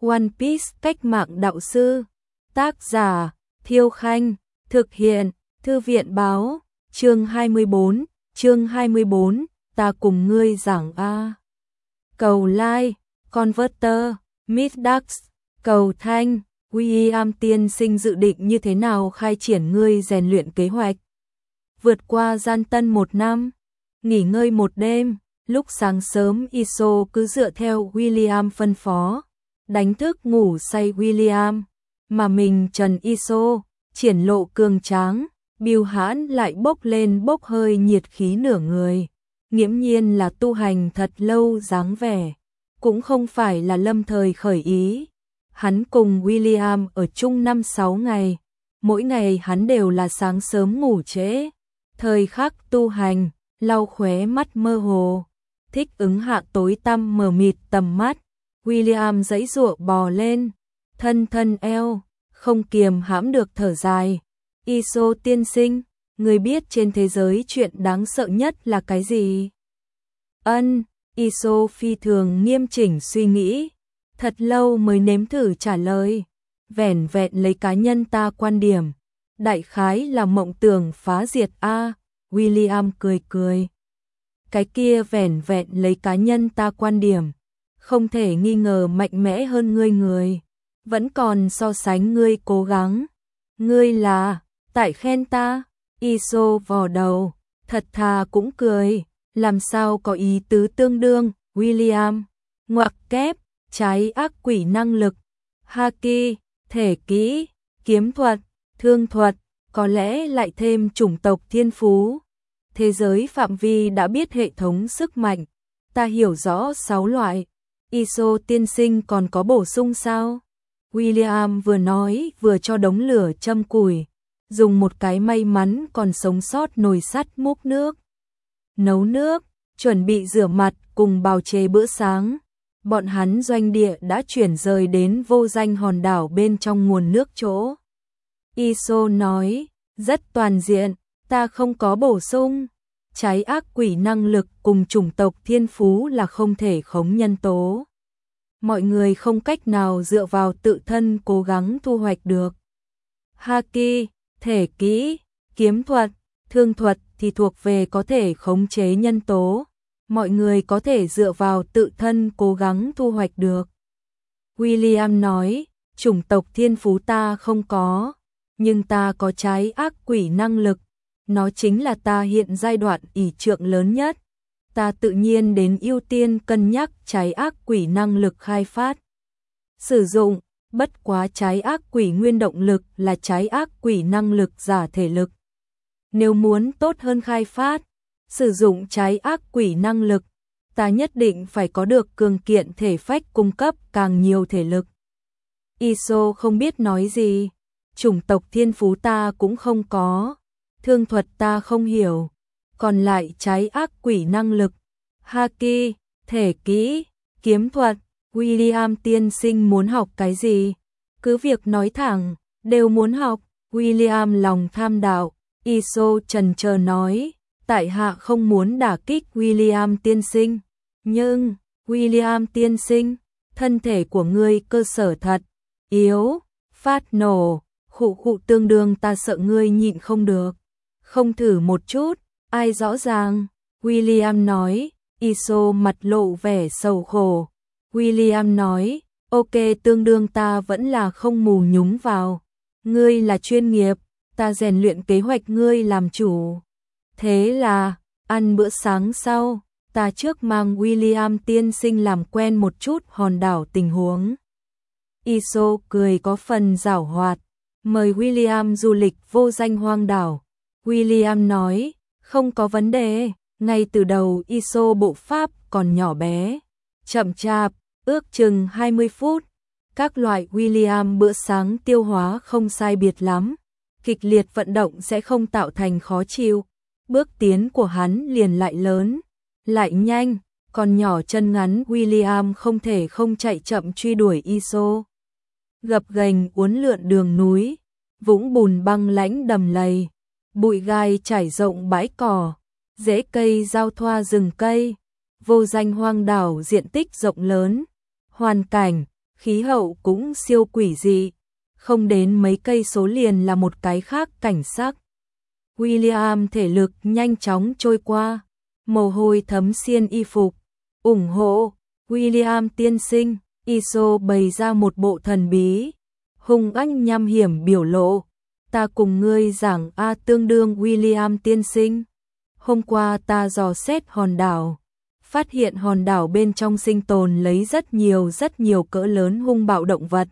One Piece cách mạng đạo sư. Tác giả Thiêu Khanh. Thực hiện Thư viện báo. Chương 24, ta cùng ngươi giảng A. Cầu like, Converter, Midax, cầu thanh. William tiên sinh dự định như thế nào khai triển ngươi rèn luyện kế hoạch? Vượt qua gian tân 1 năm, nghỉ ngơi 1 đêm, lúc sáng sớm Iso cứ dựa theo William phân phó, đánh thức ngủ say William, mà mình Trần Iso, triển lộ cường tráng, bưu hãn lại bốc lên bốc hơi nhiệt khí nửa người, nghiễm nhiên là tu hành thật lâu dáng vẻ, cũng không phải là lâm thời khởi ý. Hắn cùng William ở chung 5-6 ngày, mỗi ngày hắn đều là sáng sớm ngủ trễ, thời khắc tu hành, lau khóe mắt mơ hồ, thích ứng hạ tối tăm mờ mịt tầm mắt. William giãy giụa bò lên, thân eo, không kiềm hãm được thở dài. Iso tiên sinh, người biết trên thế giới chuyện đáng sợ nhất là cái gì? Iso phi thường nghiêm chỉnh suy nghĩ, thật lâu mới nếm thử trả lời, vẻn vẹn lấy cá nhân ta quan điểm, đại khái là mộng tưởng phá diệt a. William cười. Cái kia vẻn vẹn lấy cá nhân ta quan điểm, không thể nghi ngờ mạnh mẽ hơn ngươi người, vẫn còn so sánh ngươi cố gắng. Ngươi là tại khen ta? Iso vò đầu, thật thà cũng cười, làm sao có ý tứ tương đương. William ngoặc kép, trái ác quỷ năng lực, haki, thể kỹ, kiếm thuật, thương thuật, có lẽ lại thêm chủng tộc thiên phú. Thế giới phạm vi đã biết hệ thống sức mạnh, ta hiểu rõ 6 loại. Iso tiên sinh còn có bổ sung sao? William vừa nói vừa cho đống lửa châm củi, dùng một cái may mắn còn sống sót nồi sắt múc nước, nấu nước, chuẩn bị rửa mặt cùng bào chế bữa sáng. Bọn hắn doanh địa đã chuyển rời đến vô danh hòn đảo bên trong nguồn nước chỗ. Iso nói, rất toàn diện, ta không có bổ sung. Trái ác quỷ năng lực cùng chủng tộc thiên phú là không thể khống nhân tố. Mọi người không cách nào dựa vào tự thân cố gắng thu hoạch được. Haki, thể kỹ, kiếm thuật, thương thuật thì thuộc về có thể khống chế nhân tố. Mọi người có thể dựa vào tự thân cố gắng thu hoạch được. William nói, chủng tộc thiên phú ta không có, nhưng ta có trái ác quỷ năng lực. Nó chính là ta hiện giai đoạn ỷ trượng lớn nhất. Ta tự nhiên đến ưu tiên cân nhắc trái ác quỷ năng lực khai phát. Sử dụng, bất quá trái ác quỷ nguyên động lực là trái ác quỷ năng lực giả thể lực. Nếu muốn tốt hơn khai phát, sử dụng trái ác quỷ năng lực, ta nhất định phải có được cường kiện thể phách cung cấp càng nhiều thể lực. Iso không biết nói gì, chủng tộc thiên phú ta cũng không có, thương thuật ta không hiểu, còn lại trái ác quỷ năng lực, haki, thể kỹ, kiếm thuật, William tiên sinh muốn học cái gì? Cứ việc nói thẳng, đều muốn học. William lòng tham đạo, Iso chần chờ nói, tại hạ không muốn đả kích William tiên sinh, nhưng, William tiên sinh, thân thể của ngươi cơ sở thật yếu, phát nổ, khụ tương đương ta sợ ngươi nhịn không được. Không thử một chút, ai rõ ràng, William nói. Iso mặt lộ vẻ sầu khổ. William nói, ok, tương đương ta vẫn là không mù nhúng vào. Ngươi là chuyên nghiệp, ta rèn luyện kế hoạch ngươi làm chủ. Thế là, ăn bữa sáng sau, ta trước mang William tiên sinh làm quen một chút hòn đảo tình huống. Iso cười có phần giảo hoạt, mời William du lịch vô danh hoang đảo. William nói, không có vấn đề. Ngay từ đầu Iso bộ pháp còn nhỏ bé, chậm chạp, ước chừng 20 phút. Các loại William bữa sáng tiêu hóa không sai biệt lắm. Kịch liệt vận động sẽ không tạo thành khó chịu. Bước tiến của hắn liền lại lớn, lại nhanh, còn nhỏ chân ngắn William không thể không chạy chậm truy đuổi Iso. Gập ghềnh uốn lượn đường núi, vũng bùn băng lãnh đầm lầy, bụi gai trải rộng bãi cỏ, rễ cây giao thoa rừng cây, vô danh hoang đảo diện tích rộng lớn, hoàn cảnh, khí hậu cũng siêu quỷ dị, không đến mấy cây số liền là một cái khác cảnh sắc. William thể lực nhanh chóng trôi qua, mồ hôi thấm xiên y phục, ủng hộ, William tiên sinh, Iso bày ra một bộ thần bí, hung ác nham hiểm biểu lộ, ta cùng ngươi giảng tương đương William tiên sinh. Hôm qua ta dò xét hòn đảo, phát hiện hòn đảo bên trong sinh tồn lấy rất nhiều cỡ lớn hung bạo động vật.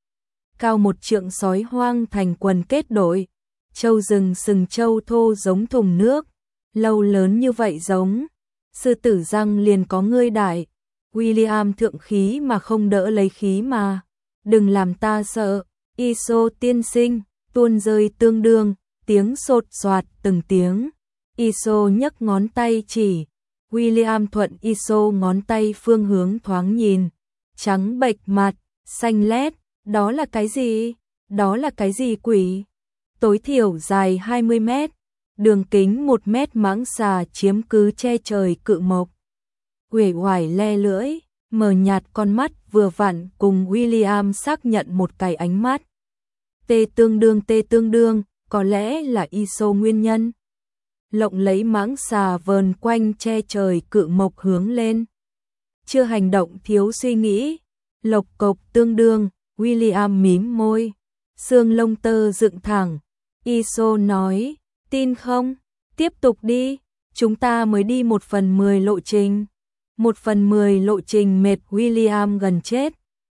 Cao 1 trượng sói hoang thành quần kết đội, trâu rừng sừng trâu thô giống thùng nước, lâu lớn như vậy giống, sư tử răng liền có ngươi đại. William thượng khí mà không đỡ lấy khí mà, đừng làm ta sợ, Iso tiên sinh, tuôn rơi tương đương, tiếng sột soạt từng tiếng. Iso nhấc ngón tay chỉ, William thuận Iso ngón tay phương hướng thoáng nhìn, trắng bệch mặt, xanh lét, đó là cái gì? Đó là cái gì quỷ? Tối thiểu dài 20 mét, đường kính 1 mét mãng xà chiếm cứ che trời cự mộc. Uể oải le lưỡi, mờ nhạt con mắt vừa vặn cùng William xác nhận một cái ánh mắt. T tương đương, có lẽ là Iso nguyên nhân. Lộng lấy mãng xà vờn quanh che trời cự mộc hướng lên. Chưa hành động thiếu suy nghĩ, lộc cộc tương đương, William mím môi, xương lông tơ dựng thẳng. Iso nói, tin không? Tiếp tục đi, chúng ta mới đi 1/10 lộ trình. 1/10 lộ trình mệt William gần chết,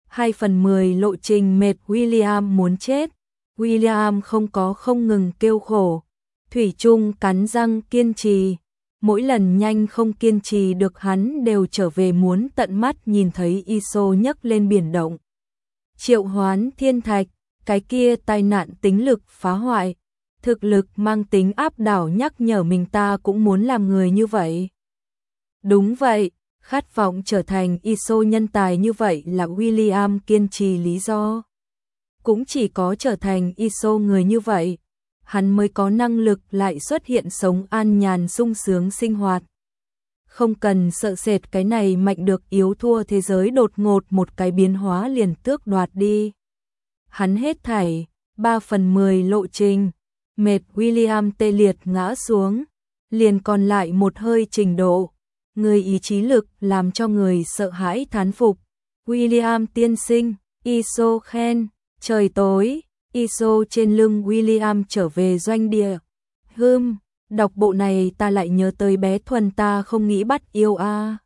2/10 lộ trình mệt William muốn chết. William không ngừng kêu khổ, thủy chung cắn răng kiên trì, mỗi lần nhanh không kiên trì được hắn đều trở về muốn tận mắt nhìn thấy Iso nhấc lên biển động. Triệu hoán thiên thạch, cái kia tai nạn tính lực phá hoại, thực lực mang tính áp đảo nhắc nhở mình ta cũng muốn làm người như vậy. Đúng vậy, khát vọng trở thành Iso nhân tài như vậy là William kiên trì lý do. Cũng chỉ có trở thành Iso người như vậy, hắn mới có năng lực lại xuất hiện sống an nhàn sung sướng sinh hoạt. Không cần sợ sệt cái này mạnh được yếu thua thế giới đột ngột một cái biến hóa liền tước đoạt đi. Hắn hết thảy, 3/10 lộ trình, mệt William tê liệt ngã xuống, liền còn lại một hơi trình độ. Người ý chí lực làm cho người sợ hãi thán phục. William tiên sinh, Iso khen, trời tối, Iso trên lưng William trở về doanh địa. Đọc bộ này ta lại nhớ tới bé Thuần ta không nghĩ bắt yêu a.